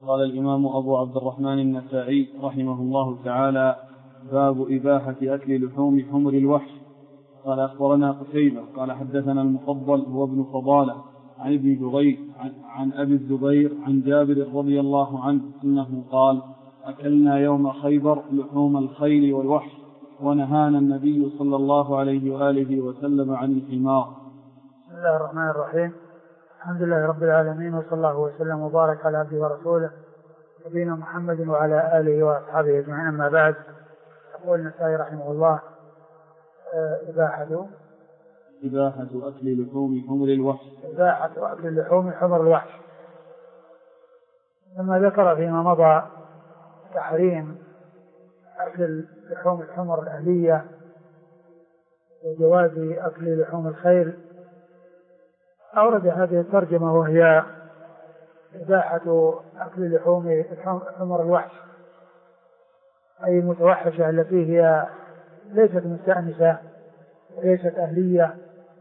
قال الإمام أبو عبد الرحمن النسائي رحمه الله تعالى: باب إباحة أكل لحوم حمر الوحش. قال أخبرنا قتيبة قال حدثنا المفضل هو ابن فضالة عن ابن جريج عن أبي الزبير عن جابر رضي الله عنه أنه قال: أكلنا يوم خيبر لحوم الخيل والوحش، ونهانا النبي صلى الله عليه وآله وسلم عن الحمار. بسم الله الرحمن الرحيم. الحمد لله رب العالمين، وصلى الله وسلم وبارك على عبده ورسوله نبينا محمد وعلى آله وأصحابه أجمعين. أما بعد، يقول النسائي رحمه الله: إباحة أكل لحوم حمر الوحش. إباحة أكل لحوم حمر الوحش. لما ذكر فيما مضى تحريم أكل لحوم الحمر الأهلية وجواز أكل لحوم الخيل، أورد هذه الترجمة وهي إباحة أكل لحوم حمر الوحش، أي المتوحشة التي هي ليست مستأنسة وليست أهلية،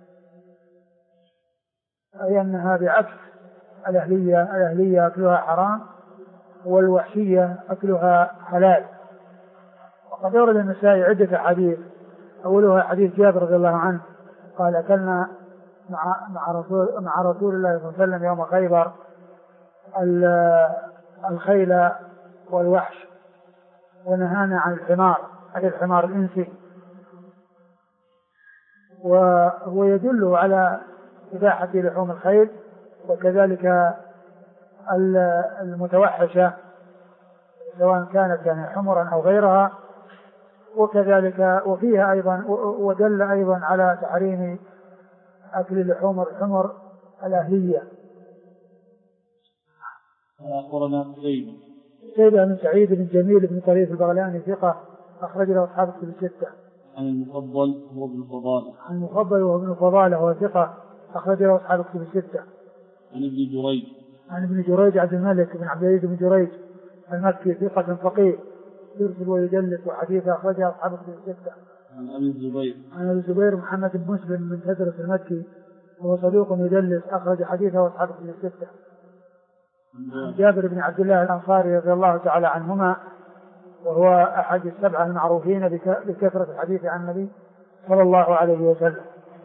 أي أنها بعكس الأهلية أكلها حرام والوحشية أكلها حلال. وقد أورد النسائي عدة حديث، أولها حديث جابر رضي الله عنه قال: أكلنا مع رسول الله صلى الله عليه وسلم يوم خيبر الخيل والوحش، ونهانا عن الحمار، أي الحمار الإنسي. وهو يدل على إباحة لحوم الخيل وكذلك المتوحشة سواء كانت يعني حمرا أو غيرها، وكذلك وفيها أيضا ودل أيضا على تحريم أكل لحوم الحمر الأهلية. أخبرنا قتيبة بن سعيد بن جميل بن طريف البغلاني ثقة، أخرج له أصحاب الكتب الستة. عن المفضل وهو ابن فضالة وهو ثقة، أخرج له أصحاب الكتب الستة. عن ابن جريج عبد الملك بن عبد العزيز بن جريج المكي ثقة فقيه يرسل ويدلس، وحديثه أخرجه أصحاب الكتب الستة. عن أبي الزبير محمد بن مسلم من تدرس المكي وهو صدوق يدلس، أخرج حديثه أصحاب الكتب الستة. عن جابر بن عبد الله الأنصاري رضي الله تعالى عنهما، وهو أحد السبعة المعروفين بكثرة الحديث عن النبي صلى الله عليه وسلم.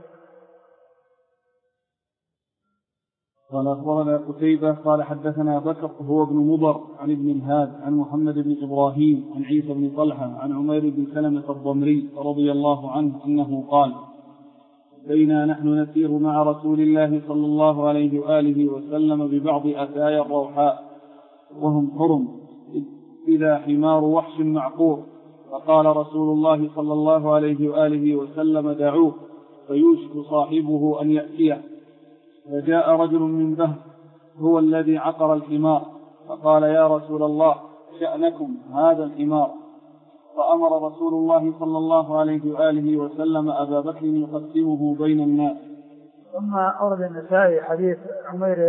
قال أخبرنا قتيبة قال حدثنا بكر هو ابن مضر عن ابن الهاد عن محمد بن إبراهيم عن عيسى بن طلحة عن عمير بن سلمة الضمري رضي الله عنه أنه قال: بينا نحن نسير مع رسول الله صلى الله عليه وآله وسلم ببعض أثايا الروحاء وهم حرم، إذا حمار وحش معقور، فقال رسول الله صلى الله عليه وآله وسلم: دعوه فيوشك صاحبه أن يأتيه. فجاء رجل من بهر هو الذي عقر الحمار، فقال: يا رسول الله، شأنكم هذا الحمار. فأمر رسول الله صلى الله عليه وآله وسلم أبا بكر يقسمه بين الناس. ثم أورد النسائي حديث عمير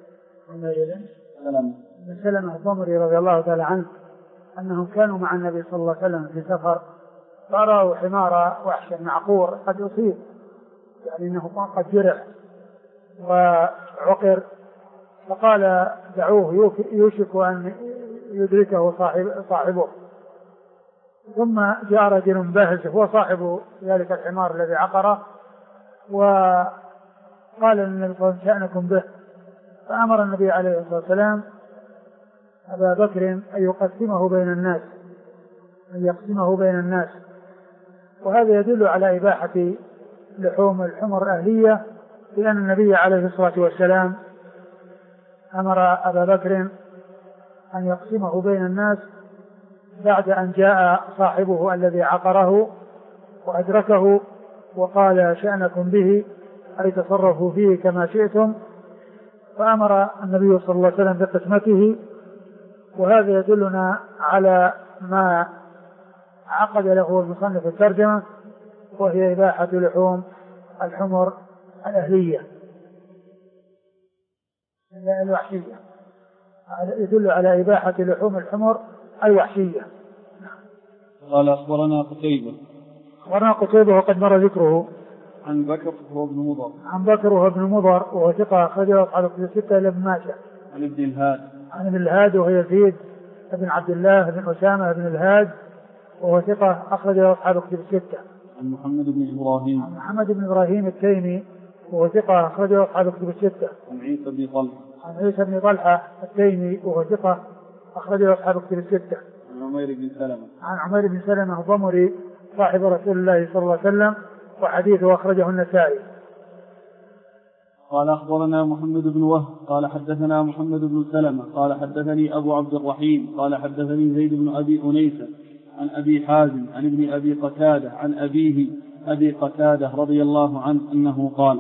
بن سلمة الضمري رضي الله تعالى عنه أنهم كانوا مع النبي صلى الله عليه وسلم في سفر، فرأوا حمار وحش معقور قد أصيب، يعني أنه قد جرح وعقر، فقال: دعوه يوشك أن يدركه صاحبه. ثم جاء رجل باهز هو صاحب ذلك الحمار الذي عقره، وقال للنبي صلى الله عليه وسلم: شأنكم به. فأمر النبي عليه الصلاة والسلام أبا بكر أن يقسمه بين الناس، وهذا يدل على إباحة لحوم الحمر الأهلية، لأن النبي عليه الصلاة والسلام أمر أبا بكر أن يقسمه بين الناس بعد أن جاء صاحبه الذي عقره وأدركه وقال: شأنكم به، أي تصرفوا فيه كما شئتم. فأمر النبي صلى الله عليه وسلم بقسمته، وهذا يدلنا على ما عقد له المصنف الترجمة، وهي إباحة لحوم الحمر الأهلية الوحشية، يدل على إباحة لحوم الحمر الوحشية. قال أخبرنا قتيبة وقد مر ذكره. عن بكر وهو ابن مضر وهو ثقة، أخرجه أصحاب الكتب الستة إلا ابن ماجه. عن ابن الهاد عن ابن الهاد وهو يزيد بن عبد الله بن أسامة بن الهاد وهو ثقة أخرج له أصحاب الكتب الستة. عن محمد بن إبراهيم. عن محمد بن إبراهيم التيمي وهو ثقة أخرج له أصحاب الكتب الستة. عن عيسى بن طلحة. عن عيسى بن طلحة التيمي وهو ثقة أخرج له أصحاب الكتب الستة. عن عمير بن سلمة. عن عمير بن سلمة الضمري صاحب رسول الله صلى الله عليه وسلم وحديثه أخرجه النسائي. قال أخبرنا محمد بن وهب قال حدثنا محمد بن سلمة قال حدثني أبو عبد الرحيم قال حدثني زيد بن أبي أنيسة عن أبي حازم عن ابن أبي قتادة عن أبيه أبي قتادة رضي الله عنه أنه قال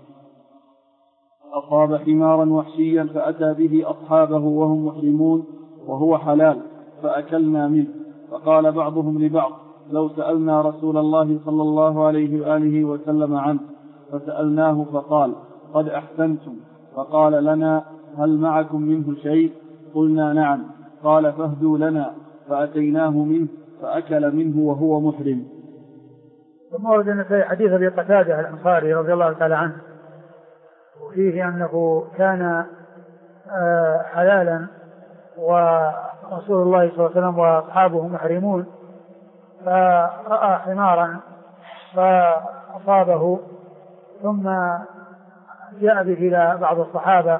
أصاب حمارا وحشيا فأتى به أصحابه وهم محرمون وهو حلال فأكلنا منه، فقال بعضهم لبعض لو سألنا رسول الله صلى الله عليه وآله وسلم عنه، فسألناه فقال قد أحسنتم، فقال لنا هل معكم منه شيء؟ قلنا نعم، قال فاهدوا لنا، فأتيناه منه فأكل منه وهو محرم. ثم ورد في حديث أبي قتادة الأنصاري رضي الله تعالى عنه وفيه أنه كان حلالا ورسول الله صلى الله عليه وسلم وأصحابه محرمون، فرأى حمارا فأصابه ثم جاء به إلى بعض الصحابة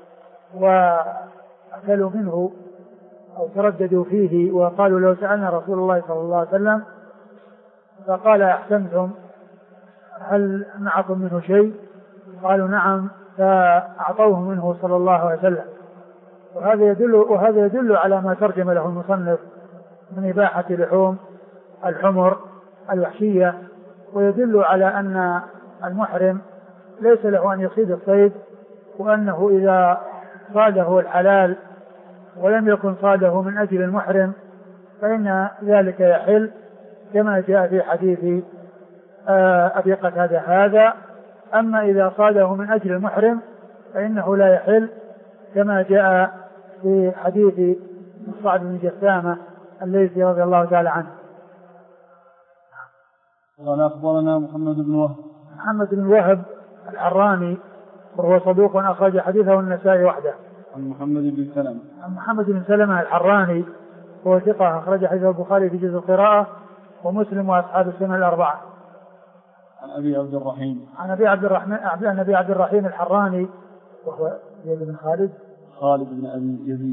وأكلوا منه أو ترددوا فيه وقالوا لو سألنا رسول الله صلى الله عليه وسلم، فقال أحسنتم هل معكم منه شيء؟ قالوا نعم، فأعطوه منه صلى الله عليه وسلم. وهذا يدل على ما ترجم له المصنف من إباحة لحوم الحمر الوحشية، ويدل على أن المحرم ليس له أن يصيد الصيد، وأنه إذا صاده الحلال ولم يكن صاده من أجل المحرم فإن ذلك يحل كما جاء في حديث أبي قتادة هذا. أما إذا صاده من أجل المحرم فإنه لا يحل كما جاء في حديث مصعب بن جثامة الليثي رضي الله تعالى عنه. قال أخبرنا محمد بن وهب. محمد بن وهب الحراني وهو صدوق أخرج حديثه النسائي وحده. عن محمد بن سلمة. عن محمد بن سلمة الحراني وهو ثقة أخرج حديثه البخاري في جزء القراءة ومسلم وأصحاب السنة الأربعة. عن أبي عبد الرحيم. عن أبي عبد الرحيم الحراني وهو زيد بن خالد. خالد بن أبي يزيد.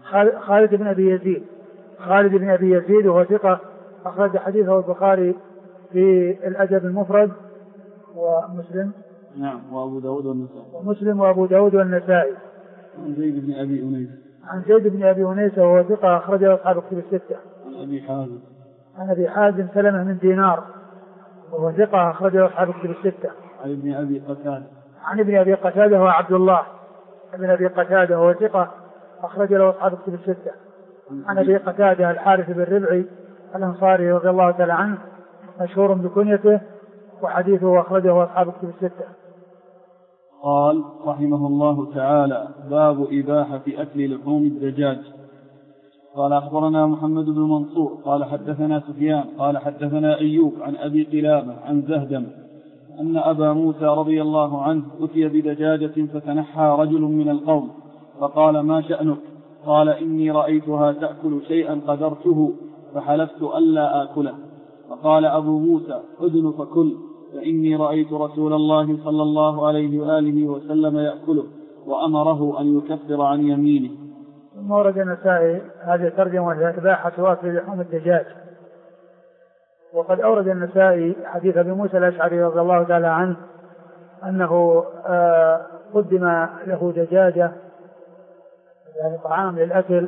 خالد بن أبي يزيد وهو ثقة أخرج حديثه البخاري في الأدب المفرد ومسلم. نعم، وأبو داود والنسائي. ومسلم وأبو داود والنسائي. عن زيد بن أبي أنيسة. عن زيد بن أبي أنيسة وهو ثقة أخرجه أصحاب الكتب الستة. عن أبي حازم سلمة من دينار وهو ثقة أخرجه أصحاب الكتب الستة. عن ابن أبي قتادة هو عبد الله ابن أبي قتادة وهو ثقة أخرج له أصحاب الكتب الستة. عن أبي قتادة الحارث بن ربعي الأنصاري رضي الله تعالى عنه مشهور بكنيته وحديثه أخرجه أصحاب الكتب الستة. قال رحمه الله تعالى: باب إباحة أكل لحوم الدجاج. قال أخبرنا محمد بن منصور قال حدثنا سفيان قال حدثنا أيوب عن أبي قلابة عن زهدم أن أبا موسى رضي الله عنه أتي بدجاجة فتنحى رجل من القوم فقال: ما شأنك؟ قال: إني رأيتها تأكل شيئا قدرته فحلفت ألا آكله. فقال أبو موسى: أذن فكل، فإني رأيت رسول الله صلى الله عليه وآله وسلم يأكله وأمره أن يكفر عن يمينه. ثم ورد النسائي هذه الترجمة وهي إباحة أكل لحوم الدجاج. وقد أورد النسائي حديث أبي موسى الأشعري رضي الله تعالى عنه أنه قدم له دجاجة يعني طعام للأكل،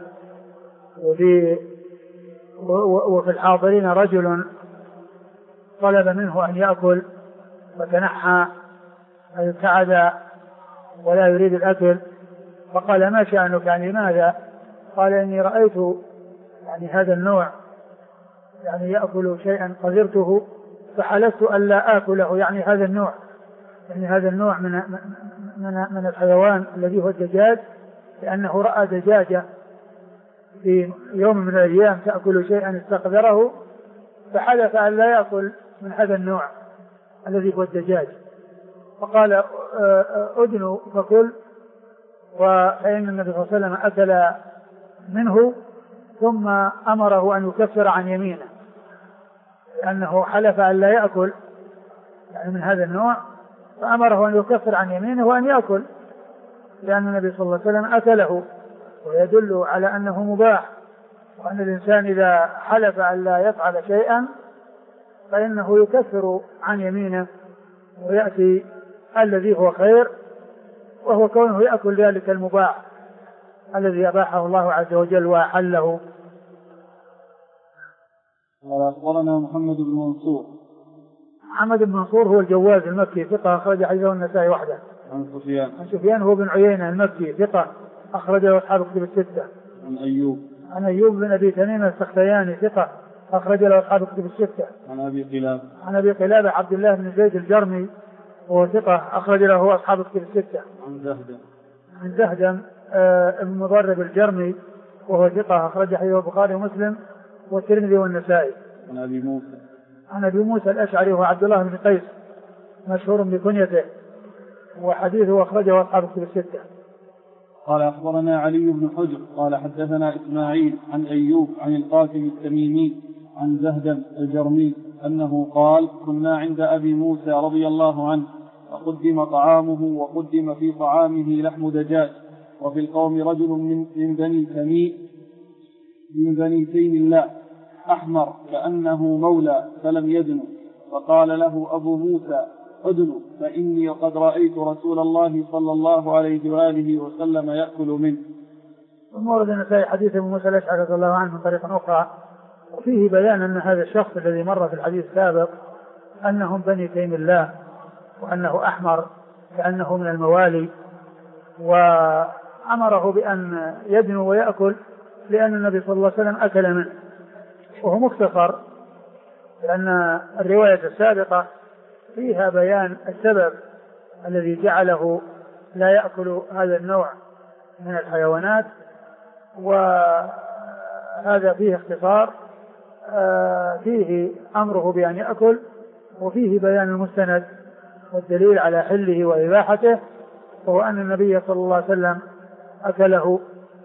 وفي الحاضرين رجل طلب منه أن يأكل فتنحى أي ابتعد ولا يريد الأكل، فقال: ما شأنك؟ يعني ماذا؟ قال: إني رأيت يعني هذا النوع يعني يأكل شيئا قدرته فحلفت ألا آكله، يعني هذا النوع من الحيوان الذي هو الدجاج، لأنه رأى دجاجة في يوم من الأيام تأكل شيئا استقدره فحلف أن لا يأكل من هذا النوع الذي هو الدجاج. فقال: أدن فكل، فإن النبي صلى الله عليه وسلم أكل منه ثم أمره أن يكفر عن يمينه، لأنه حلف أن لا يأكل يعني من هذا النوع، فأمره أن يكفر عن يمينه وأن يأكل، لأن النبي صلى الله عليه وسلم أكله، ويدل على أنه مباح، وأن الإنسان إذا حلف أن لا يفعل شيئا فإنه يكفر عن يمينه ويأتي الذي هو خير، وهو كونه يأكل ذلك المباح الذي أباحه الله عز وجل وأحله. قال أخبرنا محمد بن منصور. محمد بن منصور هو الجواز المكي ثقة أخرج حديثه النسائي وحده. عن سفيان. عن سفيان هو بن عيينة المكي ثقة أخرج له أصحاب الكتب الستة. عن أيوب. عن أيوب بن أبي تميم السختياني ثقة أخرج له أصحاب الكتب الستة. عن أبي قلابة. عن أبي قلابة عبد الله بن زيد الجرمي وهو ثقة أخرج له أصحاب الكتب الستة. عن زهدم. عن زهدم ابن مضرب الجرمي وهو ثقة أخرج حديثه البخاري ومسلم والترمذي والنسائي. عن أبي موسى. عن أبي موسى الأشعري وهو عبد الله بن قيس مشهور بكنيته وحديثه أخرجه أصحاب الكتب الستة. قال أخبرنا علي بن حجر قال حدثنا إسماعيل عن أيوب عن القاسم التميمي عن زهدم الجرمي أنه قال كنا عند أبي موسى رضي الله عنه فقدم طعامه وقدم في طعامه لحم دجاج، وفي القوم رجل من بني تيم الله أحمر كأنه مولى فلم يدن، فقال له أبو موسى أدن فإني قد رأيت رسول الله صلى الله عليه وآله وسلم يأكل منه. ثم ورد النسائي حديث ابو موسى الأشعري رضي الله عنه من طريق أخرى، وفيه بيان أن هذا الشخص الذي مر في الحديث السابق أنهم بني تيم الله، وأنه أحمر كأنه من الموالي، وأمره بأن يدنو ويأكل لأن النبي صلى الله عليه وسلم أكل منه، وهو مختصر لأن الرواية السابقة فيها بيان السبب الذي جعله لا يأكل هذا النوع من الحيوانات، وهذا فيه اختصار، فيه أمره بأن يأكل، وفيه بيان المستند والدليل على حله وإباحته، وهو أن النبي صلى الله عليه وسلم أكله.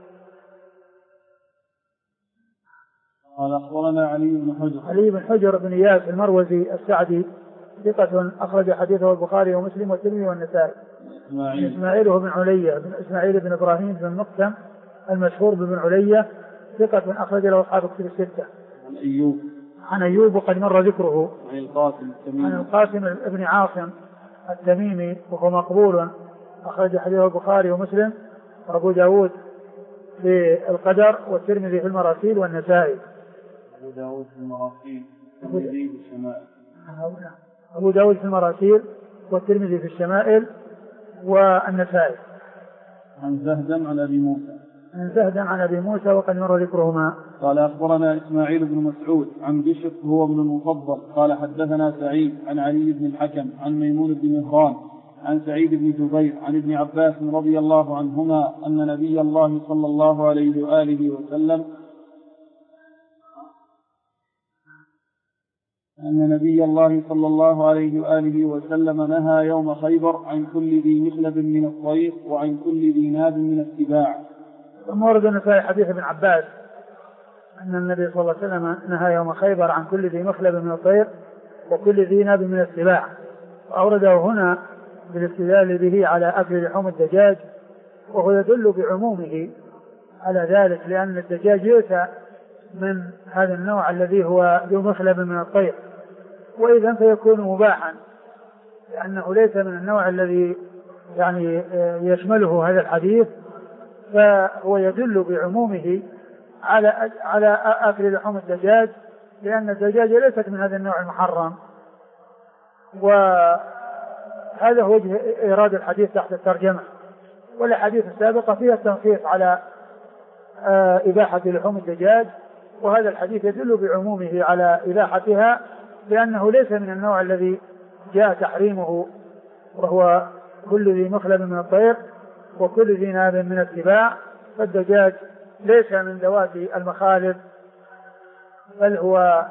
قال أخبرنا علي بن حجر بن إياس المروزي السعدي ثقة أخرج حديثه البخاري ومسلم والترمذي والنسائي. إسماعيل هو بن علية بن إسماعيل بن إبراهيم بن مقسم المشهور بن علية ثقة أخرج له أصحاب الكتب الستة. عن أيوب وقد مر ذكره. عن القاسم بن عاصم التميمي وهو مقبول أخرج حديثه البخاري ومسلم وأبو داود في القدر والترمذي في المراسيل والنسائي. أبو داود في المراسيل والترمذي في الشمائل. أبو داود في المراسيل والترمذي في الشمائل والنسائي. عن زهدم عن أبي موسى. عن زهدم عن أبي موسى وقد مر ذكرهما. قال أخبرنا إسماعيل بن مسعود عن بشر هو ابن المفضل قال حدثنا سعيد عن علي بن الحكم عن ميمون بن مهران عن سعيد بن جبير عن ابن عباس رضي الله عنهما أن نبي الله صلى الله عليه وآله وسلم نهى يوم خيبر عن كل ذي مخلب من الطير وعن كل ذي ناب من السباع. ثم ورد النسائي حديث ابن عباس أن النبي صلى الله عليه وسلم نهى يوم خيبر عن كل ذي مخلب من الطير وكل ذي ناب من السباع، وأورده هنا بالاستدلال به على أكل لحوم الدجاج، وهو يدل بعمومه على ذلك، لأن الدجاج ليس من هذا النوع الذي هو ذو مخلب من الطير، وإذا فيكون مباحا لأنه ليس من النوع الذي يعني يشمله هذا الحديث، فهو يدل بعمومه على أكل لحوم الدجاج، لأن الدجاج ليست من هذا النوع المحرم. وهذا هو وجه إيراد الحديث تحت الترجمة، والحديث السابقة فيها التنصيص على إباحة لحوم الدجاج، وهذا الحديث يدل بعمومه على إباحتها، لأنه ليس من النوع الذي جاء تحريمه، وهو كل ذي مخلب من الطير وكل ذي ناب من السباع، فالدجاج ليس من ذوات المخالب، بل هو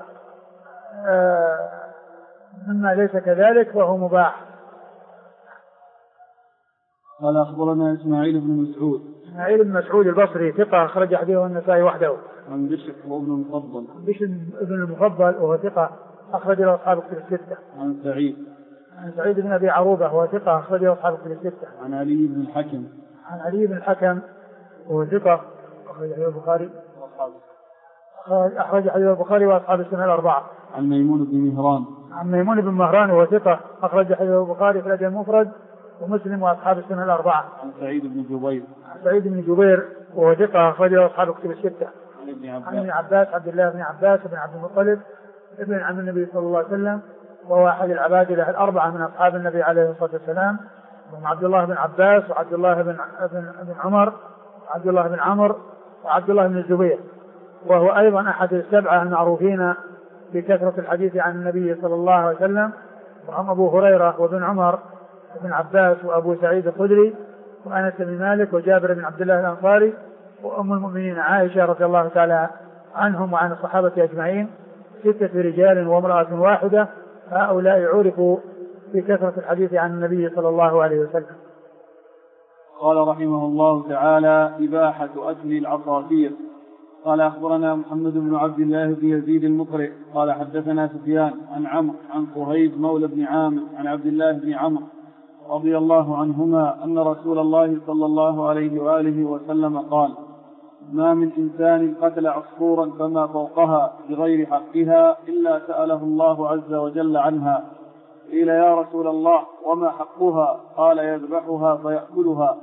مما ليس كذلك وهو مباح. قال أخبرنا إسماعيل بن مسعود. إسماعيل بن مسعود البصري ثقة أخرج حديثه النسائي وحده. عن بشر وابن المفضل. بشر ابن المفضل وهو ثقة أخرج له أصحاب الكتب الستة. عن سعيد. عن سعيد بن أبي عروبة وهو ثقة أخرج له أصحاب الكتب الستة. عن علي بن الحكم. عن علي بن الحكم وهو ثقة أخرج حديث البخاري وأصحابه. أخرج حديث البخاري وأصحاب السنة الأربعة. عن ميمون بن مهران. عن ميمون بن مهران وهو ثقة أخرج حديث البخاري في الأدب المفرد ومسلم وأصحاب السنة الأربعة. عن سعيد بن جبير. عن سعيد بن جبير وهو ثقة أخرج له أصحاب الكتب الستة. عن ابن عباس عبد الله بن عباس بن عبد المطلب ابن عم النبي صلى الله عليه وسلم وهو أحد العبادلة الأربعة من أصحاب النبي عليه الصلاة والسلام، وهم عبد الله بن عباس وعبد الله بن عمر وعبد الله بن عمرو وعبد الله بن الزبير، وهو أيضا أحد السبعة المعروفين بكثرة الحديث عن النبي صلى الله عليه وسلم، وهم أبو هريرة وابن عمر وابن عباس وأبو سعيد الخدري وأنس بن مالك وجابر بن عبد الله الأنصاري وأم المؤمنين عائشة رضي الله تعالى عنهم وعن الصحابة أجمعين، 6 رجال وامرأة واحدة، هؤلاء عرفوا بكثرة الحديث عن النبي صلى الله عليه وسلم. قال رحمه الله تعالى: إباحة أكل العصافير. قال أخبرنا محمد بن عبد الله بن يزيد المقرئ قال حدثنا سفيان عن عمرو عن صهيب مولى بن عامر عن عبد الله بن عمرو رضي الله عنهما أن رسول الله صلى الله عليه وآله وسلم قال: ما من إنسان قتل عصفورا فما فوقها بغير حقها إلا سأله الله عز وجل عنها. قيل: يا رسول الله وما حقها؟ قال: يذبحها فيأكلها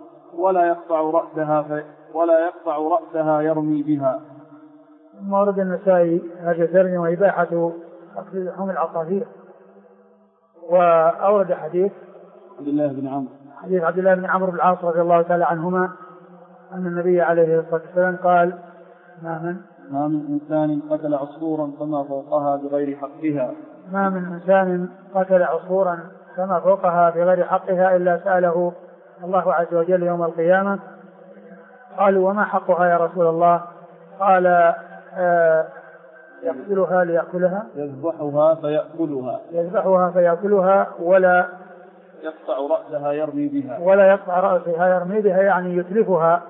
ولا يقطع رأسها يرمي بها. ثم ورد النسائي هذا الترجمة وإباحة أكل لحوم العصافير، وأورد حديث عبد الله بن عمرو بن العاص رضي الله تعالى عنهما أن النبي عليه الصلاة والسلام قال: ما من إنسان قتل عصفورا فما فوقها بغير حقها. ما من إنسان قتل عصفورا فما فوقها بغير حقها إلا سأله الله عز وجل يوم القيامة. قالوا: وما حقها يا رسول الله؟ قال: يقتلها ليأكلها. يذبحها فيأكلها ولا يقطع رأسها يرمي بها، يعني يتلفها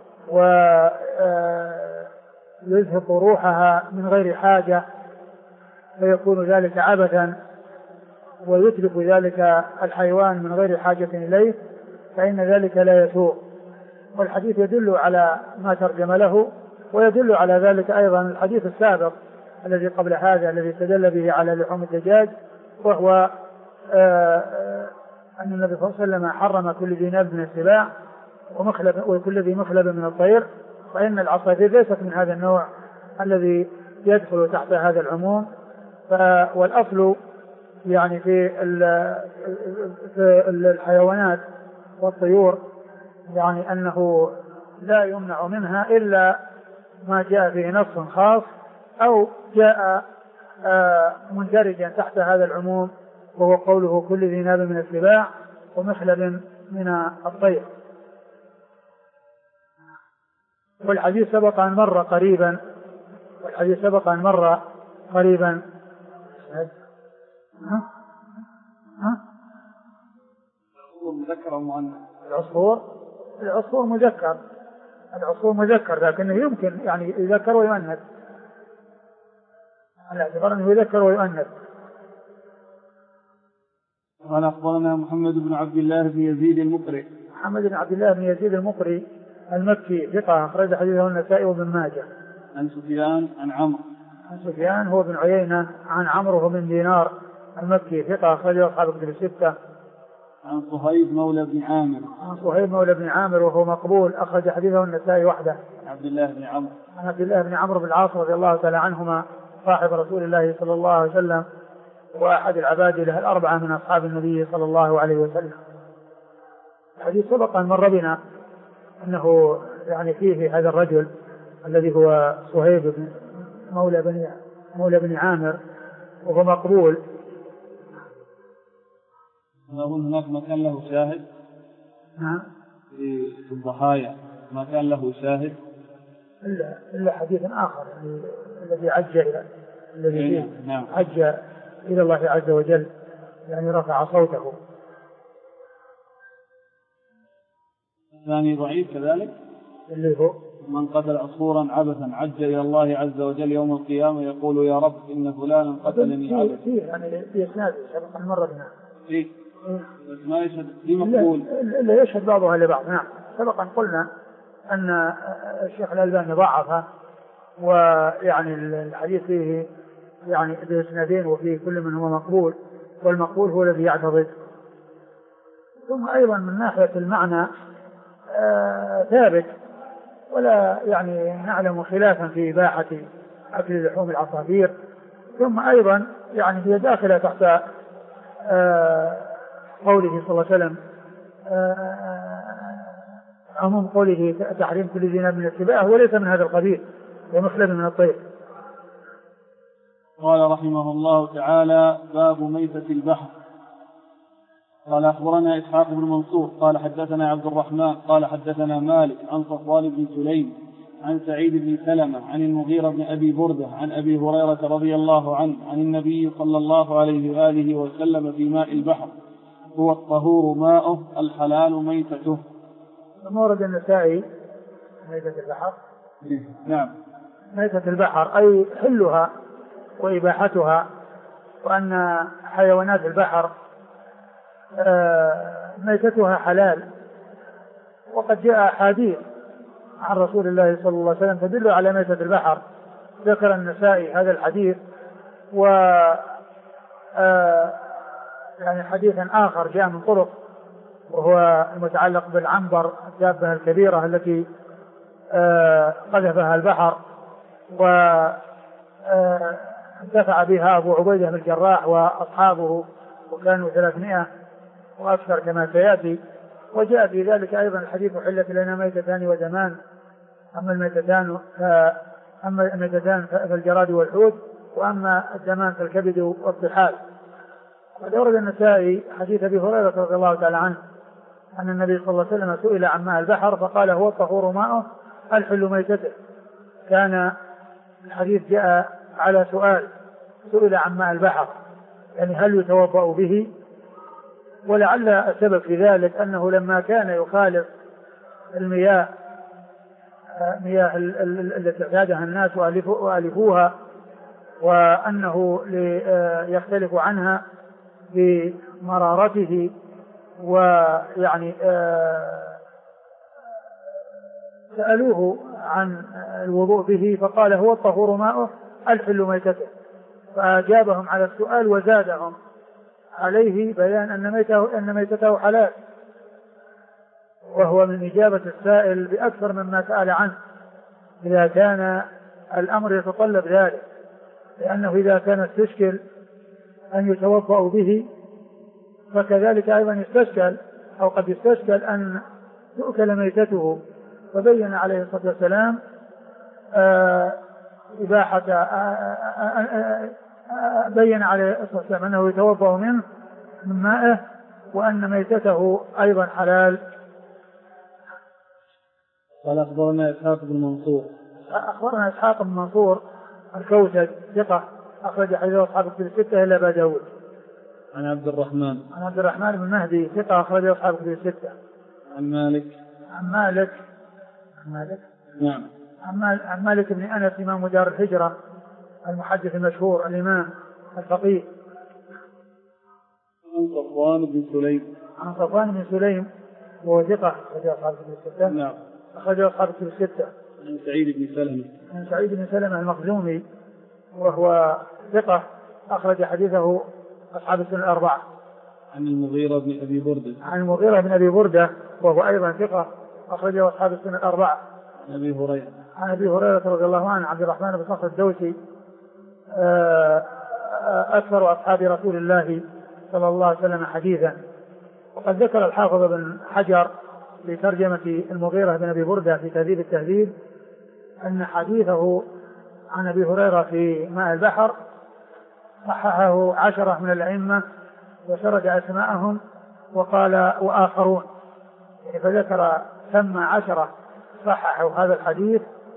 ويزهق روحها من غير حاجة، فيكون ذلك عبثا ويتلف ذلك الحيوان من غير حاجة إليه، فإن ذلك لا يسوء. والحديث يدل على ما ترجم له، ويدل على ذلك أيضا الحديث السابق الذي قبل هذا الذي استدل به على لحوم الدجاج، وهو أن النبي صلى الله عليه وسلم حرم كل ذي ناب من السباع وكل ذي مخلب من الطير، فإن العصافير ليست من هذا النوع الذي يدخل تحت هذا العموم. والأصل يعني في الحيوانات والطيور يعني أنه لا يمنع منها إلا ما جاء فيه نص خاص أو جاء مندرجا تحت هذا العموم، وهو قوله كل ذي ناب من السباع ومخلب من الطير. والحديث سبق أن مر قريبا مذكر مؤنث. العصفور مذكر لكنه يمكن يعني يذكر ويؤنث، على اعتبار أنه يذكر ويؤنث. قال أخبرنا محمد بن عبد الله بن يزيد المقري المكي ثقة أخرج حديثه النسائي وابن ماجه. عن سفيان هو بن عيينة عن عمرو هو بن دينار المكي ثقة أخرجه أصحاب الكتب الستة. عن صهيب مولى بن عامر وهو مقبول أخرج حديثه النسائي وحده. عن عبد الله بن عمرو بن العاص رضي الله تعالى عنهما صاحب رسول الله صلى الله عليه وسلم وأحد العبادلة الأربعة من أصحاب النبي صلى الله عليه وسلم. الحديث سبق أن مر بنا أنه يعني فيه هذا الرجل الذي هو صهيب مولى بن عامر وهو مقبول. أظن هناك ما كان له شاهد في الضحايا، ما كان له شاهد إلا حديث آخر الذي عج إلى الله عز وجل، يعني رفع صوته. ثاني ضعيف كذلك اللي هو من قتل عصفورا عبثا عج إلى الله عز وجل يوم القيامة يقول يا رب إن فلانا قتلني عبثا. يعني في إسناد سبق المرة بنا ما يشهد في مقبول إلا يشهد بعضها لبعض. نعم سبقا قلنا أن الشيخ الألباني ضعفه، ويعني الحديث فيه يعني بإسنادين وفيه كل منهما مقبول، والمقبول هو الذي يعتضد. ثم أيضا من ناحية المعنى ثابت، ولا يعني نعلم خلافا في إباحة أكل لحوم العصافير. ثم أيضا يعني هي داخلة تحت قوله صلى الله عليه وسلم عموم قوله تحريم كل ذي ناب من السباع، وليس من هذا القبيل ومخلب من الطير. قال رحمه الله تعالى: باب ميتة البحر. قال أخبرنا إسحاق بن منصور قال حدثنا عبد الرحمن قال حدثنا مالك عن صفوان بن سليم عن سعيد بن سلمة عن المغيرة بن أبي بردة عن أبي هريرة رضي الله عنه عن النبي صلى الله عليه وآله وسلم في ماء البحر: هو الطهور ماؤه الحلال ميتته. مورد النسائي ميتة البحر. نعم. ميتة البحر أي حلها وإباحتها، وأن حيوانات البحر ميتتها حلال. وقد جاء أحاديث عن رسول الله صلى الله عليه وسلم تدل على ميتة البحر. ذكر النسائي هذا الحديث، و يعني حديثا آخر جاء من طرق وهو المتعلق بالعنبر الدابة الكبيرة التي قذفها البحر وانتفع بها أبو عبيدة بن الجراح وأصحابه، وكانوا 300 وأكثر كما سيأتي. وجاء في ذلك أيضا الحديث: حلت لنا ميتتان ودمان، أما الميتتان فالجراد والحوت، وأما الدمان فالكبد والطحال. وقد ورد النسائي حديث أبي هريرة رضي الله تعالى عنه أن النبي صلى الله عليه وسلم سئل عن ماء البحر فقال: هو الطهور ماؤه الحل ميتته. كان الحديث جاء على سؤال، سئل عن ماء البحر يعني هل يتوضأ به؟ ولعل السبب في ذلك أنه لما كان يخالف المياه التي اعتادها الناس وألفوها، وأنه يختلف عنها بمرارته، ويعني سألوه عن الوضوء به فقال: هو الطهور ماؤه الحل ميتته. فأجابهم على السؤال وزادهم عليه بيان أن ميتته حلال، وهو من إجابة السائل بأكثر مما سأل عنه إذا كان الأمر يتطلب ذلك، لأنه إذا كان استشكل أن يتوضأ به فكذلك أيضا يستشكل أو قد يستشكل أن تؤكل ميتته. فبين عليه الصلاة والسلام إباحة بين عليه الصلاة والسلام أنه يتوضأ منه من مائه، وأن ميتته أيضا حلال. قال أخبرنا إسحاق بن منصور. أخبرنا إسحاق بن منصور الكوسج ثقة أخرج حديث أصحاب الكتب الستة إلا أبا داود. عن عبد الرحمن بن مهدي ثقة أخرج أصحاب الكتب الستة. عن مالك. نعم. عن مالك بن أنس إمام دار الهجرة المحدث المشهور الإمام الفقيه. عن صفوان بن سليم وهو ثقة أخرج أصحاب الكتب الستة. نعم. أخرج أصحاب الكتب الستة. عن سعيد بن سلمة المخزومي وهو ثقة أخرج حديثه أصحاب السنن الأربعة. عن المغيرة بن أبي بردة وهو أيضا ثقة أخرجه أصحاب السنن الأربعة. عن أبي هريرة رضي الله عنه عبد الرحمن بن صخر الدوسي أكثر أصحاب رسول الله صلى الله عليه وسلم حديثا. وقد ذكر الحافظ بن حجر في ترجمة المغيرة بن أبي بردة في تهذيب التهذيب أن حديثه عن أبي هريرة في ماء البحر صححه 10 من الأئمة وسرد أسماءهم وقال وآخرون، فذكر ثم 10 صححوا هذا الحديث،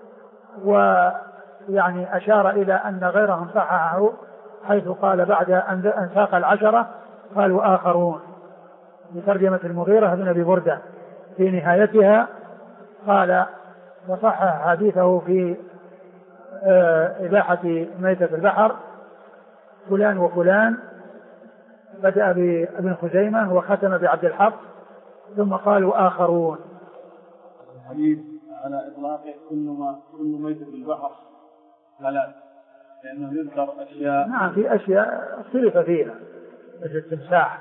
ويعني أشار إلى أن غيرهم صححه حيث قال بعد أن ساق 10 قال وآخرون بترجمة المغيرة بن أبي بردة. في نهايتها قال وصحح حديثه في إباحة ميتة البحر فلان وفلان، بدأ بابن خزيمة وختم بعبد الحق ثم قال وآخرون. الحديث على إطلاقه كل ميتة البحر ثلاث، لأنه يذكر أشياء. نعم في أشياء اختلف فيها مثل التمساح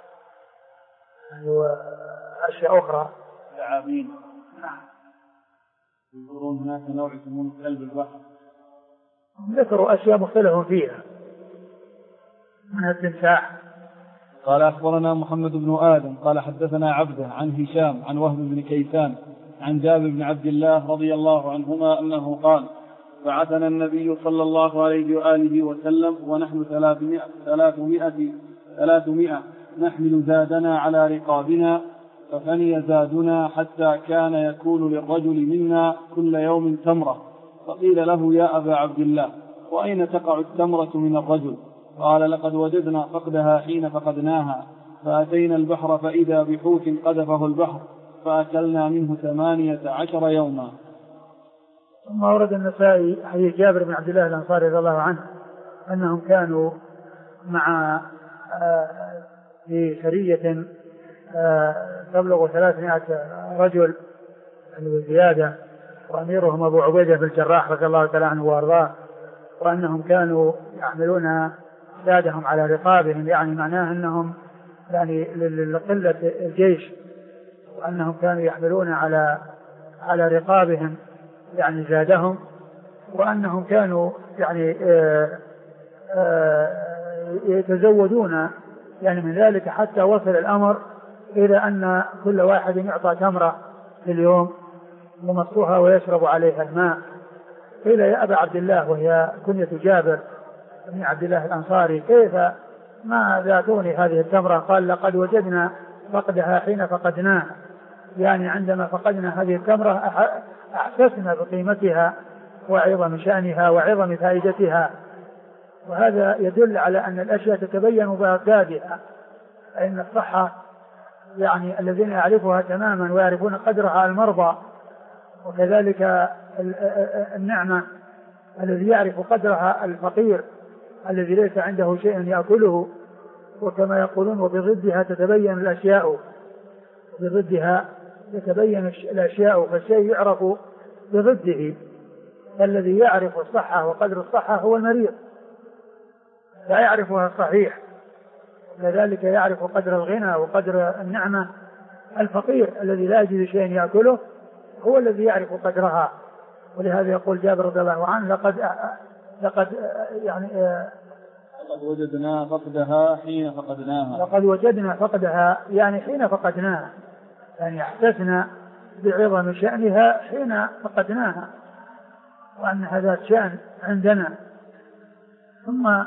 وأشياء أخرى. ثعابين. نعم. يذكرون هناك نوع يسمونه كلب البحر. ذكروا أشياء مختلف فيها من التمساح. قال أخبرنا محمد بن آدم قال حدثنا عبده عن هشام عن وهب بن كيسان عن جابر بن عبد الله رضي الله عنهما أنه قال بعثنا النبي صلى الله عليه وآله وسلم ونحن 300 نحمل زادنا على رقابنا، ففني زادنا حتى كان يكون للرجل منا كل يوم تمرة، فقيل له يا أبا عبد الله وأين تقع التمرة من الرجل؟ قال لقد وجدنا فقدها حين فقدناها، فأتينا البحر فإذا بحوت قذفه البحر فأكلنا منه 18 يوما. ثم ورد النسائي حديث جابر بن عبد الله الأنصاري رضي الله عنه أنهم كانوا مع في سرية تبلغ 300 رجل وزيادة، وأميرهم أبو عبيدة بن الجراح رضي الله تعالى عنه وأرضاه، وأنهم كانوا يحملون زادهم على رقابهم، يعني معناه أنهم يعني لقلة الجيش، وأنهم كانوا يحملون على رقابهم يعني زادهم، وأنهم كانوا يعني يتزودون يعني من ذلك، حتى وصل الأمر إلى أن كل واحد يعطى تمرة في اليوم ومسقوها ويشرب عليها الماء. قيل يا أبا عبد الله، وهي كنية جابر بن عبد الله الأنصاري، كيف ما ذاتوني هذه التمرة؟ قال لقد وجدنا فقدها حين فقدناها، يعني عندما فقدنا هذه التمرة أحسسنا بقيمتها وعظم شأنها وعظم فائدتها. وهذا يدل على أن الأشياء تتبين بأفرادها، فإن الصحة يعني الذين يعرفها تماما ويعرفون قدرها المرضى، وكذلك النعمة الذي يعرف قدرها الفقير الذي ليس عنده شيء يأكله. وكما يقولون وبضدها تتبين الأشياء، بضدها تتبين الأشياء، فالشيء يعرف بضده. فالذي يعرف الصحة وقدر الصحة هو المريض، لا يعرفها الصحيح. كذلك يعرف قدر الغنى وقدر النعمة الفقير الذي لا يجد شيء يأكله، هو الذي يعرف قدرها. ولهذا يقول جابر رضي الله عنه لقد وجدنا فقدها حين فقدناها. لقد وجدنا فقدها يعني حين فقدناها، يعني احسسنا بعظم شأنها حين فقدناها، وأن هذا شأن عندنا. ثم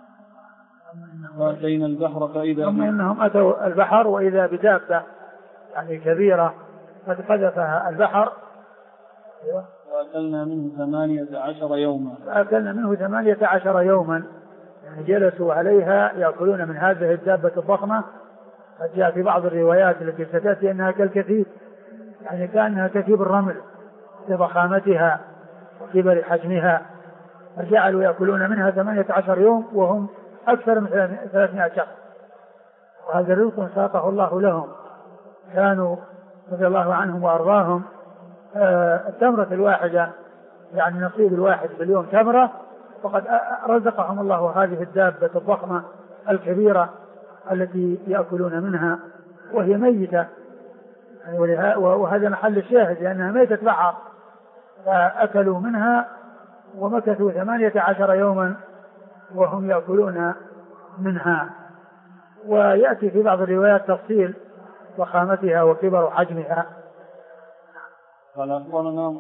وأتينا البحر فإذا ثم إنهم أتوا البحر وإذا بدابة يعني كبيرة قد قذفها البحر، فأكلنا منه 18 يوما. فأكلنا منه 18 يوما، يعني جلسوا عليها يأكلون من هذه الدابة الضخمة. قد جاء في بعض الروايات التي ستأتي أنها كالكثيب، يعني كأنها كثيب الرمل لضخامتها وكبر حجمها، فجعلوا يأكلون منها 18 يوم وهم أكثر من 300 شخص. وهذا الرزق ساقه الله لهم، كانوا رضي الله عنهم وأرضاهم التمرة الواحدة يعني نصيب الواحد في اليوم تمرة، وقد رزقهم الله هذه الدابة الضخمة الكبيرة التي يأكلون منها وهي ميتة، وهذا محل الشاهد لأنها ميتة بحر، فأكلوا منها ومكثوا 18 يوما وهم يأكلون منها. ويأتي في بعض الروايات تفصيل ضخامتها وكبر حجمها. قال أخبرنا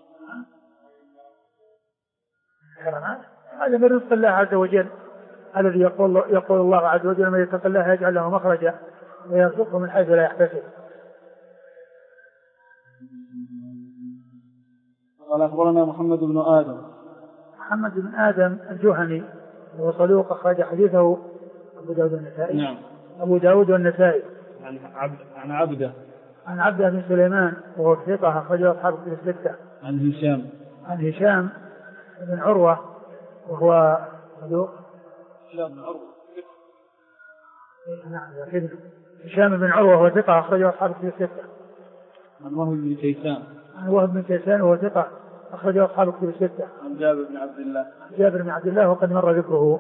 هذا من رزق الله عز وجل الذي يقول الله عز وجل من يتق الله يجعل له مخرجا ويرزقه من حيث لا يحتسب. قال أخبرنا محمد بن آدم. محمد بن آدم الجهني وهو صدوق أخرج حديثه أبو داود والنسائي. نعم. أبو داود والنسائي. عن عبده عن عبد بن سليمان وهو ثقة أخرجه أصحاب الكتب الستة. عن هشام بن عروة وهو صدوق. هشام بن عروة وهو ثقة أخرجه أصحاب الكتب الستة. عن وهب بن كيسان وهو ثقة أخرجه أصحاب الكتب الستة. عن جابر بن عبد الله وقد مر ذكره.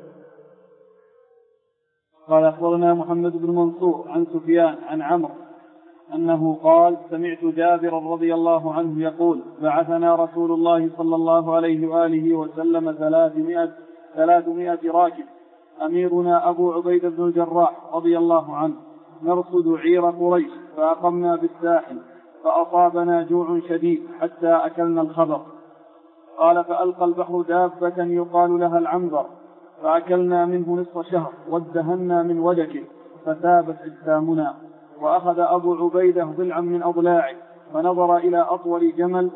قال أخبرنا محمد بن منصور عن سفيان عن عمرو أنه قال سمعت جابر رضي الله عنه يقول بعثنا رسول الله صلى الله عليه وآله وسلم 300 راكب أميرنا أبو عبيدة بن الجراح رضي الله عنه نرصد عير قريش فأقمنا بالساحل فأصابنا جوع شديد حتى أكلنا الخبر. قال فألقى البحر دابة يقال لها العنبر فأكلنا منه نصف شهر وادهنا من ودكه فثابت أجسامنا. وأخذ أبو عبيدة ضلعا من أضلاعه فنظر إلى أطول جمل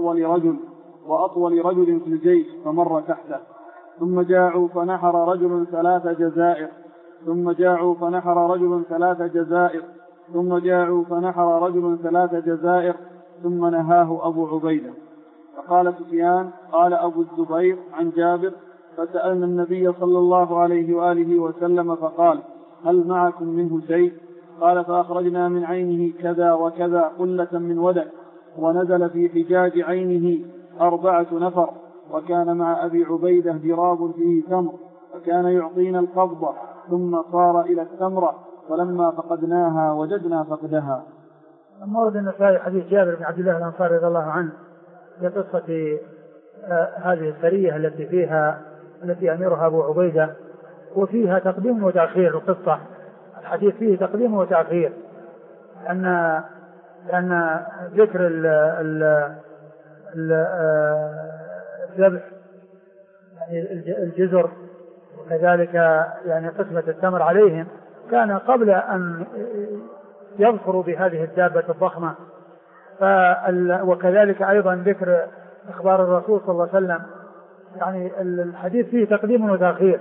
وأطول رجل في الجيش فمر تحته. ثم جاعوا فنحر رجل 3 جزائر ثم جاعوا فنحر رجل 3 جزائر ثم نهاه أبو عبيدة. فقال سفيان قال أبو الزبير عن جابر فسألنا النبي صلى الله عليه وآله وسلم فقال هل معكم منه شيء؟ قال فأخرجنا من عينه كذا وكذا قلة من ودك ونزل في حجاج عينه 4 نفر وكان مع أبي عبيدة جراب فيه تمر فكان يعطينا القبضة ثم صار إلى التمرة فلما فقدناها وجدنا فقدها. أما ورد النسائي حديث جابر بن عبد الله الأنصاري رضي الله عنه في قصة هذه السرية التي أميرها أبو عبيدة وفيها تقديم وتأخير. القصة الحديث فيه تقديم وتأخير لأن ذكر الذبح يعني الجزر وكذلك يعني قسمة التمر عليهم كان قبل أن يظفروا بهذه الدابة الضخمة. وكذلك أيضا ذكر إخبار الرسول صلى الله عليه وسلم يعني الحديث فيه تقديم وتأخير.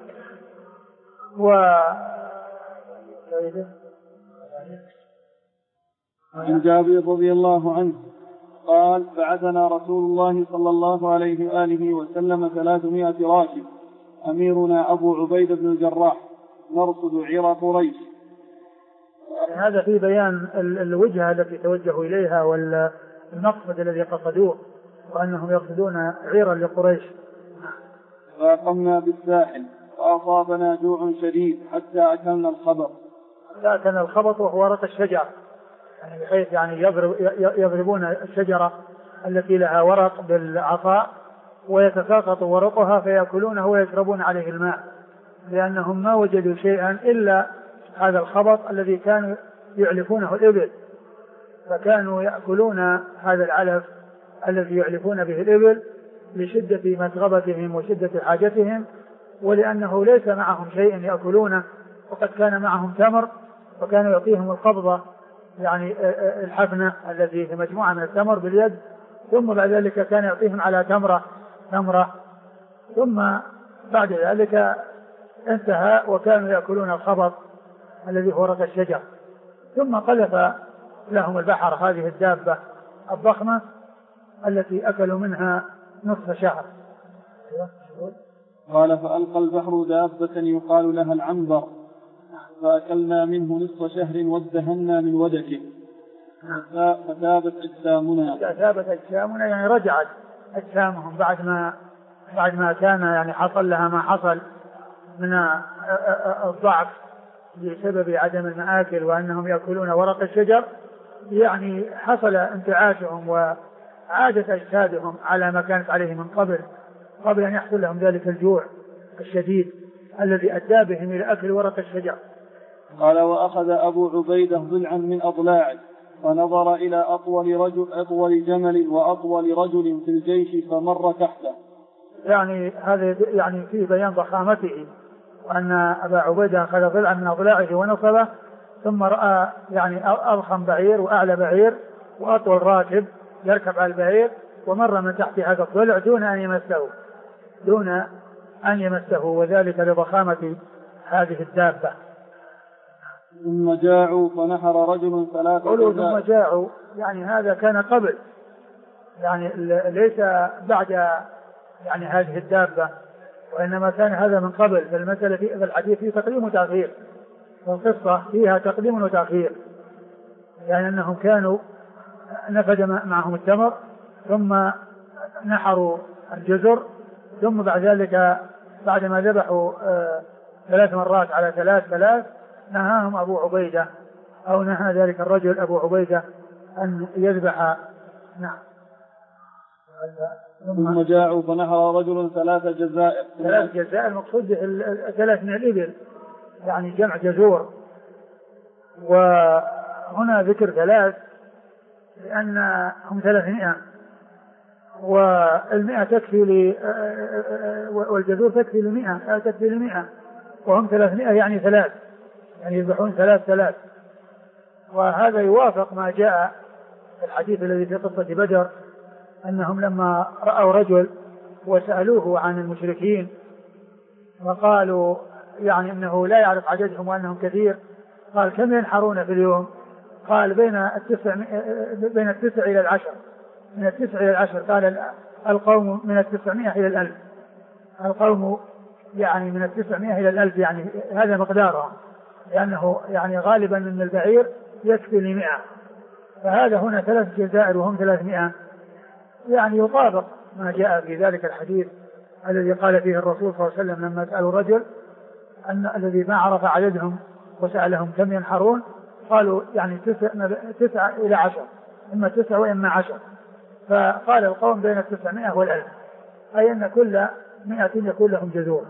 عن جابر رضي الله عنه قال بعثنا رسول الله صلى الله عليه وآله وسلم 300 راكب أميرنا أبو عبيدة بن الجراح نرصد عير قريش. هذا في بيان الوجهة التي توجهوا إليها والمقصد الذي قصدوه وأنهم يقصدون عيرا لقريش. فأقمنا بالساحل فأصابنا جوع شديد حتى أكلنا الخبط وهو ورق الشجر يعني بحيث يعني يضربون الشجرة التي لها ورق بالعصا ويتساقط ورقها فيأكلونه ويشربون عليه الماء لأنهم ما وجدوا شيئا إلا هذا الخبط الذي كانوا يعلفونه الإبل فكانوا يأكلون هذا العلف الذي يعلفون به الإبل لشدة مسغبتهم وشدة حاجتهم ولأنه ليس معهم شيء يأكلونه وقد كان معهم تمر وكانوا يعطيهم القبضة يعني الحفنة التي في مجموعة من التمر باليد ثم بعد ذلك كان يعطيهم على تمرة ثم بعد ذلك انتهى وكانوا يأكلون الخبط الذي هو ورق الشجر ثم قذف لهم البحر هذه الدابة الضخمة التي أكلوا منها نصف شهر. قال فألقى البحر دابة يقال لها العنبر فأكلنا منه نصف شهر وادهنا من ودكه فثابت أجسامنا يعني رجعت أجسامهم بعد ما كان يعني حصل لها ما حصل من الضعف بسبب عدم المآكل وأنهم يأكلون ورق الشجر يعني حصل انتعاشهم وعادت أجسادهم على ما كانت عليه من قبل أن يحصل لهم ذلك الجوع الشديد الذي أدى بهم إلى أكل ورق الشجر. قال وأخذ أبو عبيدة ضلعا من أضلاعه فنظر إلى أطول جمل وأطول رجل في الجيش فمر تحته. يعني هذا يعني فيه بيان ضخامته وأن أبا عبيدة أخذ ضلعا من أضلاعه ونصبه ثم رأى يعني أضخم بعير وأعلى بعير وأطول راكب يركب على البعير ومر من تحت هذا الضلع دون أن يمسه وذلك لضخامة هذه الدابة. ثم جاعوا فنحر رجل 3 قولوا ثم جاعوا يعني هذا كان قبل، يعني ليس بعد يعني هذه الدابة، وإنما كان هذا من قبل. فالمسألة في الحديث فيه تقديم وتأخير، والقصة فيها تقديم وتأخير، يعني أنهم كانوا نفد معهم التمر ثم نحروا الجزر، ثم بعد ذلك بعد ما ذبحوا 3 مرات على 3 نهاهم أبو عبيدة، أو نهى ذلك الرجل أبو عبيدة أن يذبح. نعم. ثم جاعوا فنحر رجل 3 جزائر. 3 جزائر المقصود 3 من الإبل، يعني جمع جزور. وهنا ذكر 3 لأن هم 300، والمئة تكفي والجزور تكفي ل100 وهم 300 يعني 3، يعني يذبحون 3. وهذا يوافق ما جاء في الحديث الذي في قصة بدر، أنهم لما رأوا رجل وسألوه عن المشركين وقالوا يعني أنه لا يعرف عددهم وأنهم كثير، قال كم ينحرون في اليوم؟ قال بين 9 إلى 10. من 9 إلى 10. قال القوم من 900 إلى 1000، القوم يعني من 900 إلى 1000، يعني هذا مقدارهم، لأنه يعني غالبا أن البعير يكفي ل100، فهذا هنا 3 جزائر وهم 300، يعني يطابق ما جاء في ذلك الحديث الذي قال فيه الرسول صلى الله عليه وسلم لما سألوا الرجل أن الذي ما عرف عددهم وسألهم كم ينحرون، قالوا يعني 9 إلى 10، إما 9 وإما 10. فقال القوم بين 900 و1000، أي أن كل 100 يكون لهم جزور.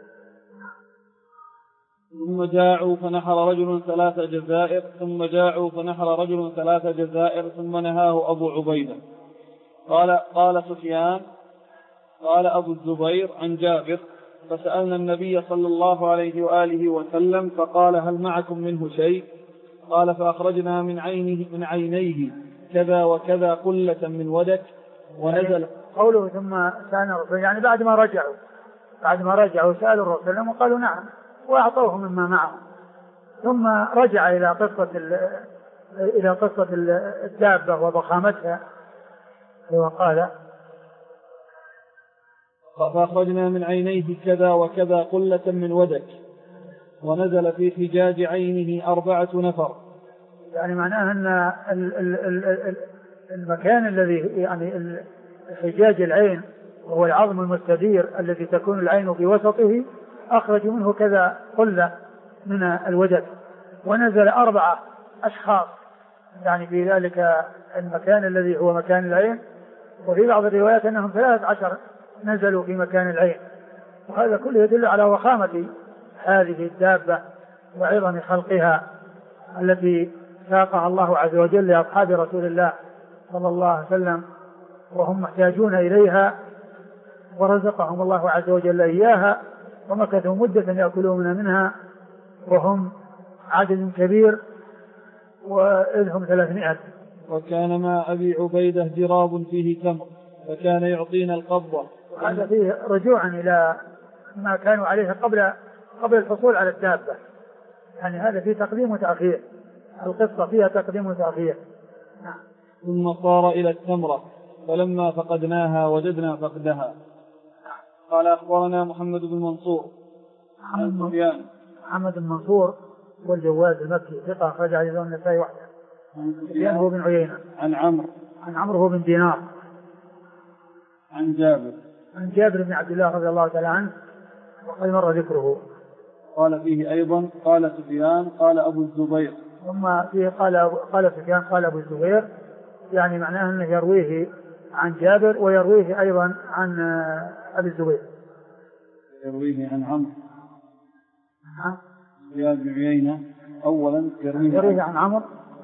ثم جاعوا فنحر رجل 3 جزائر. ثم جاعوا فنحر رجل 3 جزائر ثم نهاه أبو عبيدة. قال سفيان قال أبو الزبير عن جابر: فسألنا النبي صلى الله عليه وآله وسلم فقال: هل معكم منه شيء؟ قال: فأخرجنا من عينيه كذا وكذا قلة من ودك. ونزل قوله ثم سألنا الرسول، يعني بعد ما رجعوا سألوا الرسول وقالوا نعم، وأعطوه مما معهم. ثم رجع إلى قصة الدابة وضخامتها، وقال: فأخرجنا من عينيه كذا وكذا قلة من ودك، ونزل في حجاج عينه 4 نفر. يعني معناه أن المكان الذي يعني حجاج العين وهو العظم المستدير الذي تكون العين في وسطه، أخرجوا منه كذا قلة من الودك. ونزل 4 أشخاص يعني في ذلك المكان الذي هو مكان العين، وفي بعض الروايات أنهم 13 نزلوا في مكان العين. وهذا كله يدل على وخامة هذه الدابة وعظم خلقها التي ساقها الله عز وجل لأصحاب رسول الله صلى الله عليه وسلم وهم محتاجون إليها، ورزقهم الله عز وجل إياها، ومكثوا مدة يأكلون منها وهم عدد كبير، وإذ هم 300. وكان مع أبي عبيدة جراب فيه تمر فكان يعطينا القبضة. هذا فيه رجوعا إلى ما كانوا عليه قبل الحصول على الدابة، يعني هذا فيه تقديم وتأخير، القصة فيها تقديم وتأخير. ثم صار إلى التمرة فلما فقدناها وجدنا فقدها. قال: أخبرنا محمد بن منصور عن سفيان. محمد بن منصور والجواد المكي ثقة أخرج حديثه النسائي وحده. سفيان هو بن عيينة. عن عمرو هو بن دينار. عن جابر بن عبد الله رضي الله تعالى عنه، وقد مر ذكره. قال فيه أيضا: قال سفيان قال أبو الزبير. ثم فيه قال سفيان قال أبو الزبير، يعني معناه أنه يرويه عن جابر ويرويه أيضا عن أبي الزبير. يرويه عن عمرو. سفيان بن عيينة أولا يرويه عن عمرو،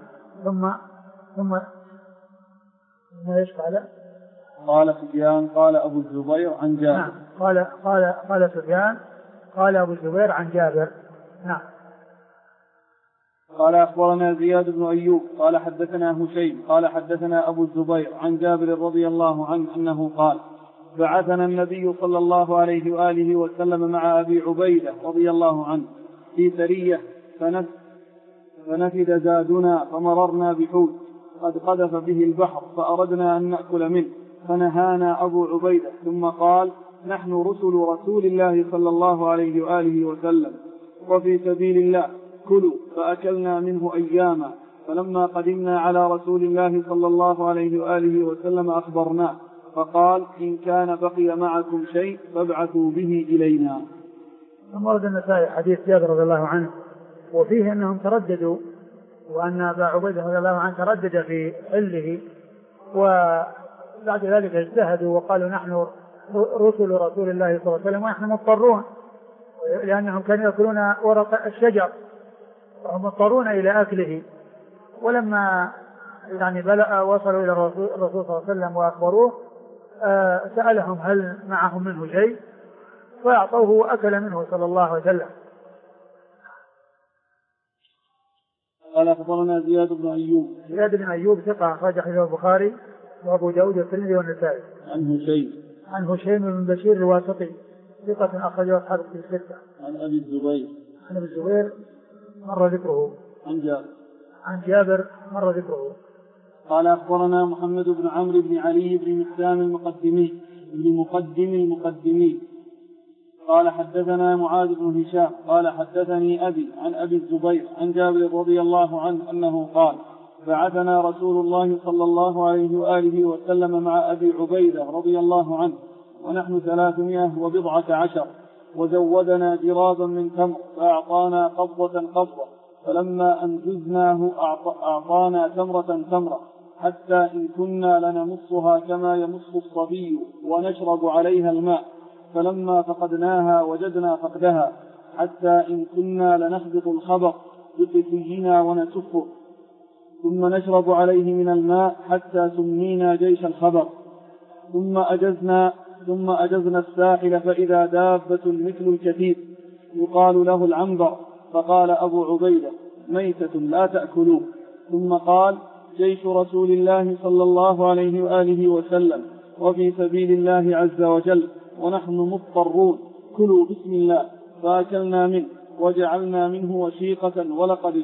ثم ايش قال سفيان قال أبو الزبير عن جابر. نعم. قال سفيان قال أبو الزبير عن جابر. نعم. قال: أخبرنا زياد بن أيوب قال حدثنا هشيم قال حدثنا أبو الزبير عن جابر رضي الله عنه أنه قال: بعثنا النبي صلى الله عليه وآله وسلم مع أبي عبيدة رضي الله عنه في سرية فنفد زادنا فمررنا بحوت قد قذف به البحر فأردنا أن نأكل منه فنهانا أبو عبيدة ثم قال: نحن رسل رسول الله صلى الله عليه وآله وسلم وفي سبيل الله كلوا، فأكلنا منه أياما، فلما قدمنا على رسول الله صلى الله عليه وآله وسلم أخبرناه فقال: إن كان بقي معكم شيء فابعثوا به إلينا. ثم ورد النسائي حديث جابر رضي الله عنه وفيه أنهم ترددوا، وأن أبا عبيدة رضي الله عنه تردد في حله، وبعد ذلك اجتهدوا وقالوا: نحن رسل رسول الله صلى الله عليه وسلم ونحن مضطرون، لأنهم كانوا يأكلون ورق الشجر وهم مضطرون إلى أكله. ولما يعني وصلوا إلى الرسول صلى الله عليه وسلم وأخبروه سألهم هل معهم منه شيء، فأعطوه وأكل منه صلى الله عليه وسلم. قال: أخبرنا زياد بن أيوب ثقة أخرج حديثه البخاري وأبو داود والترمذي والنسائي. عن هشيم بن بشير الواسطي ثقة أخرجه أصحاب الكتب الستة. عن أبي الزبير مر ذكره. عن جابر مر ذكره. قال: أخبرنا محمد بن عمرو بن علي بن مسلم المقدمي قال: حدثنا معاذ بن هشام قال: حدثني أبي عن أبي الزبير عن جابر رضي الله عنه أنه قال: بعثنا رسول الله صلى الله عليه وآله وسلم مع أبي عبيدة رضي الله عنه ونحن 310 وزودنا جرابا من تمر فأعطانا قبضة فلما أنجزناه أعطانا تمرة حتى إن كنا لنمصها كما يمص الصبي ونشرب عليها الماء، فلما فقدناها وجدنا فقدها، حتى إن كنا لنخبط الخبط بقتينا ونسفه، ثم نشرب عليه من الماء حتى سمينا جيش الخبط، ثم أجزنا الساحل فإذا دابة مثل الكثير يقال له العنبر، فقال أبو عبيدة: ميتة لا تأكلوه. ثم قال: جيش رسول الله صلى الله عليه وآله وسلم وفي سبيل الله عز وجل ونحن مضطرون، كلوا بسم الله. فأكلنا منه وجعلنا منه وشيقة ولقد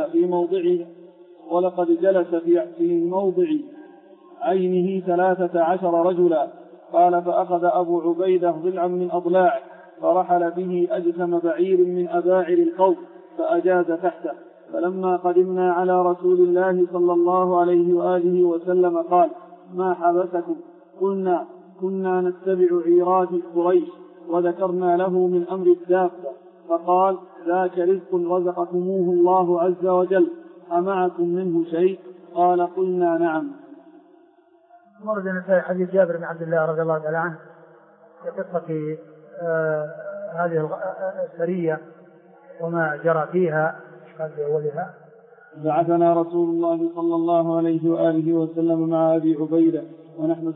جلس في موضع عينه 13 رجلا. قال: فأخذ أبو عبيدة ضلعا من أضلاعه فرحل به أجسم بعير من أباعر القوم فأجاز تحته. فلما قدمنا على رسول الله صلى الله عليه وآله وسلم قال: ما حبسكم؟ قلنا: كنا نتبع عيرات قريش، وذكرنا له من أمر الدابة. فقال: ذاك رزق رزقكموه الله عز وجل، أمعكم منه شيء؟ قال: قلنا: نعم. مرد النسائي حديث جابر بن عبد الله رضي الله تعالى عنه في قصة هذه السرية وما جرى فيها. قال بأولها: بعثنا رسول الله صلى الله عليه وآله وسلم مع أبي عبيدة ونحن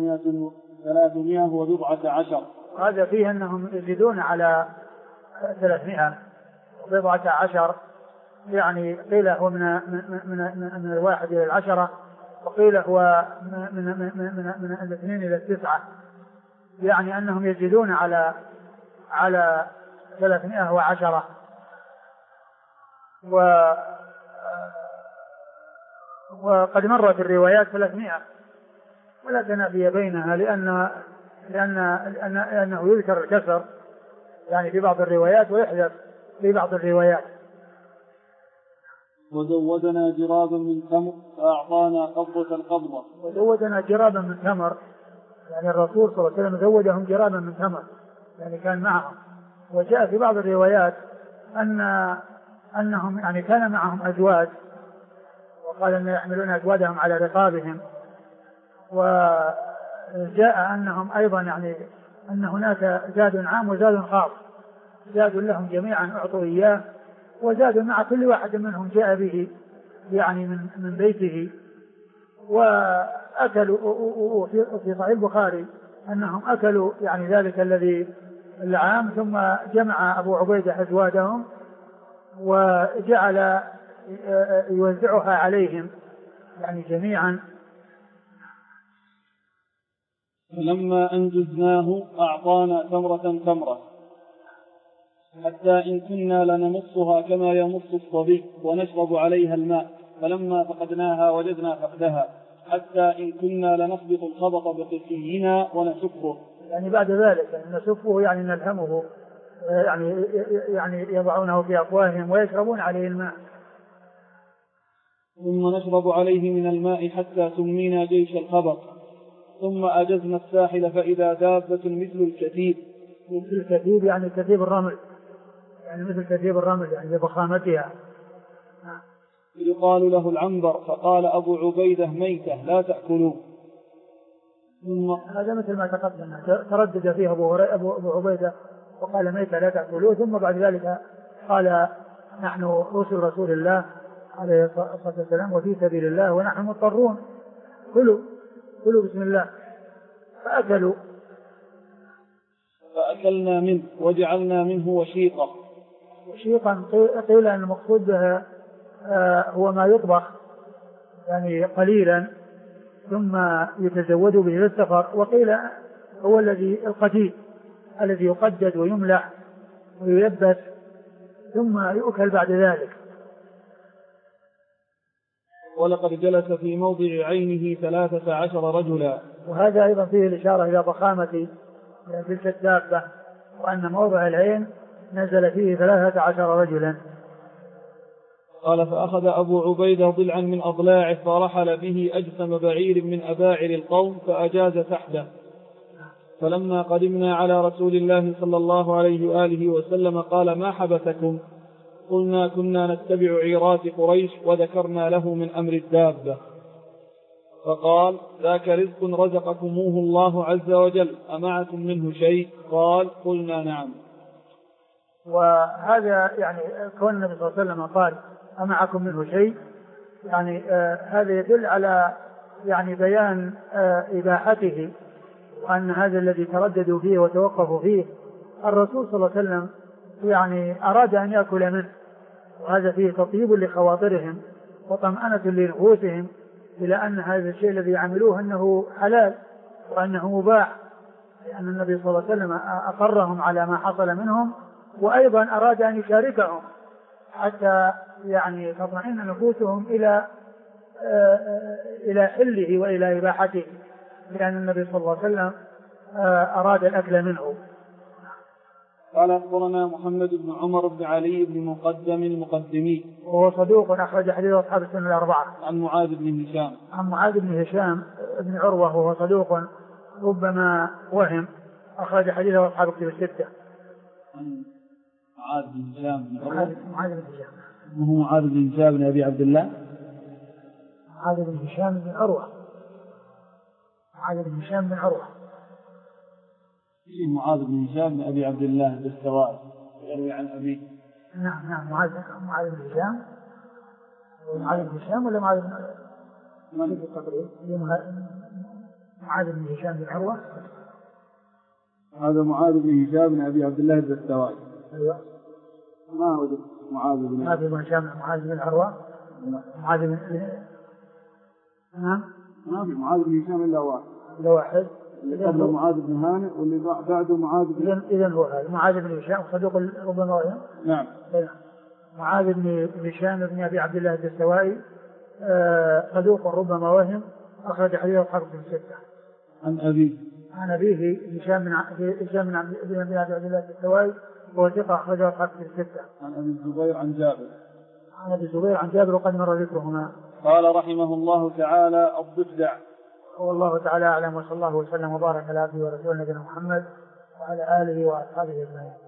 310. هذا فيه أنهم يزيدون على 310، يعني قيل هو من 1 إلى 10، وقيل هو من 2 إلى 9، يعني أنهم يزيدون على 310. وقد مرت الروايات 300، ولا تنافي بينها، لأنه يذكر الكسر يعني في بعض الروايات ويحذف في بعض الروايات. وزودنا جرابا من تمر فأعطانا قبضة. وزودنا جرابا من تمر، يعني الرسول صلى الله عليه وسلم زودهم جرابا من تمر، يعني كان معهم. وجاء في بعض الروايات أنهم يعني كان معهم أزواج، وقال أن يحملون أزواجهم على رقابهم. وجاء أنهم أيضا يعني أن هناك زاد عام وزاد خاص، زاد لهم جميعا أعطوا إياه، وزاد مع كل واحد منهم جاء به يعني من بيته. وأكلوا في صحيح البخاري أنهم أكلوا يعني ذلك الذي العام، ثم جمع أبو عبيدة أزواجهم وجعل يوزعها عليهم يعني جميعا. فلما أنجزناه أعطانا تمرة. حتى إن كنا لنمصها كما يمص الصبي ونشرب عليها الماء، فلما فقدناها وجدنا فقدها، حتى إن كنا لنخبط الخبط بقسينا ونسكه. يعني بعد ذلك نسكه يعني نلهمه، يعني يضعونه في أفواههم ويشربون عليه الماء. ثم نشرب عليه من الماء حتى سمينا جيش الخبط، ثم أجزنا الساحل فإذا دابة مثل الكتيب. مثل الكتيب يعني كتيب الرمل، يعني مثل كتيب الرمل يعني بضخامتها. يقال له العنبر، فقال أبو عبيدة ميتة لا تأكلوه. هذا مثل ما تقدم تردد فيه أبو عبيدة وقال ميتة لا تأكلوه، ثم بعد ذلك قال نحن رسول الله عليه الصلاة والسلام وفي سبيل الله ونحن مضطرون، كلوا بسم الله، فأكلوا. فأكلنا منه وجعلنا منه وشيقا. وشيقا قيل أن المقصود به هو ما يطبخ يعني قليلا ثم يتزود به للسفر، وقيل هو القديد الذي يقدد ويملح ويلبس ثم يؤكل بعد ذلك. ولقد جلس في موضع عينه 13 رجلا. وهذا أيضا فيه الإشارة إلى ضخامة تلك الدابة، وأن موضع العين نزل فيه 13 رجلا. قال فأخذ أبو عبيدة ضلعا من أضلاعه فرحل به أجسم بعير من أباعر القوم فأجاز تحته. فلما قدمنا على رسول الله صلى الله عليه وآله وسلم قال ما حبسكم؟ قلنا كنا نتبع عيرات قريش وذكرنا له من أمر الدابة. فقال ذاك رزق رزقكموه الله عز وجل، أمعكم منه شيء؟ قال قلنا نعم. وهذا يعني كون النبي صلى الله عليه وسلم قال أمعكم منه شيء، يعني هذا يدل على يعني بيان إباحته، وأن هذا الذي ترددوا فيه وتوقفوا فيه الرسول صلى الله عليه وسلم يعني أراد أن يأكل منه، وهذا فيه تطيب لخواطرهم وطمأنة لنفوسهم إلى أن هذا الشيء الذي يعملوه أنه حلال وأنه مباح، لأن النبي صلى الله عليه وسلم أقرهم على ما حصل منهم، وأيضا أراد أن يشاركهم حتى يعني تطمئن نفوسهم إلى حله وإلى إباحته، لأن النبي صلى الله عليه وسلم أراد الأكل منه. قال أخبرنا محمد بن عمر بن علي بن مقدم المقدمي وهو صدوق أخرج حديث أصحاب السنة الأربعة. عن معاذ بن هشام. عن معاذ بن هشام بن عروة وهو صدوق ربما وهم، أخرج حديث أصحاب الكتب الستة. معاذ بن هشام بن عروة. معاذ بن هشام. وهو معاذ بن هشام بن أبي عبد الله. معاذ بن هشام بن عروة. معاذ بن هشام بن عروة. معاذ بن هشام بن أبي عبد الله الدستوائي يروي عن أبيه. نعم معاذ بن هشام. معاذ بن هشام ولا معاذ بن التقريب؟ معاذ بن هشام بن عروة. هذا معاذ بن هشام بن أبي عبد الله الدستوائي. أيوة. ما وجد معاذ بن هشام معاذ بن عروة. معاذ بن نعم. ما في معاذ بن هشام إلا واحد. اللي قبل معاذ بن هانئ واللي بعده معاذ بن. إذن هو هذا معاذ بن هشام صدوق ربما وهم. نعم. معاذ بن هشام بن أبي عبد الله الدستوائي صدوق ربما وهم، أخرج حديث أصحاب الكتب الستة. عن أبيه هشام بن أبي عبد الله الدستوائي وهو ثقة، أخرج أصحاب الكتب الستة. عن أبي الزبير عن جابر. عن أبي الزبير عن جابر وقد مر ذكرهما. قال رحمه الله تعالى الضفدع. والله تعالى أعلم، وصلى الله وسلم وبارك على عبده ورسوله نبينا محمد وعلى آله وأصحابه أجمعين.